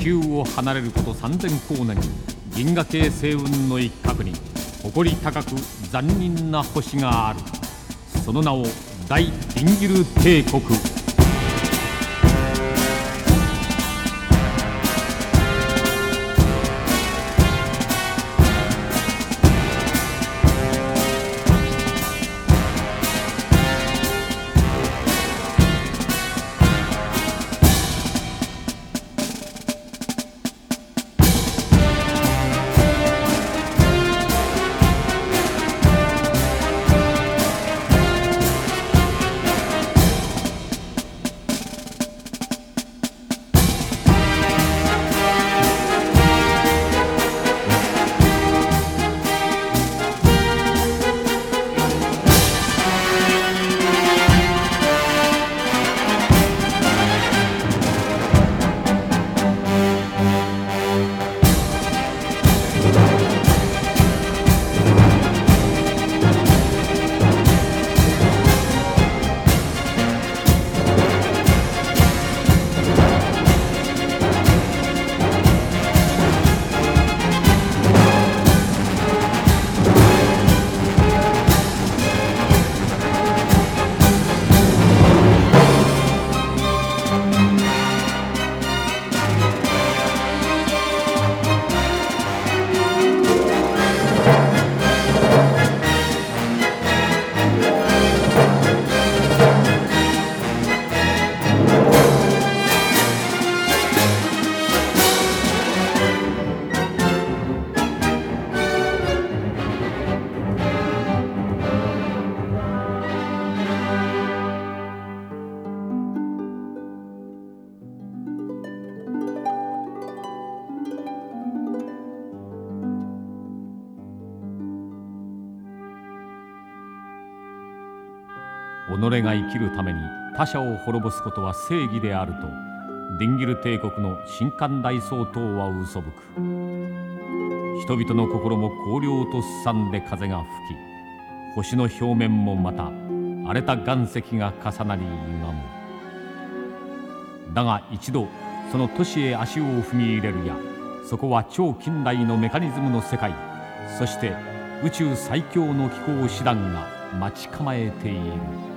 球を離れること3000光年、銀河系星雲の一角に誇り高く残忍な星がある。その名を大ディンギル帝国。己が生きるために他者を滅ぼすことは正義であると、ディンギル帝国の神官大総統は嘘吹く。人々の心も荒涼とすさんで風が吹き、星の表面もまた荒れた岩石が重なり歪む。だが一度その都市へ足を踏み入れるや、そこは超近代のメカニズムの世界、そして宇宙最強の機構手段が待ち構えている。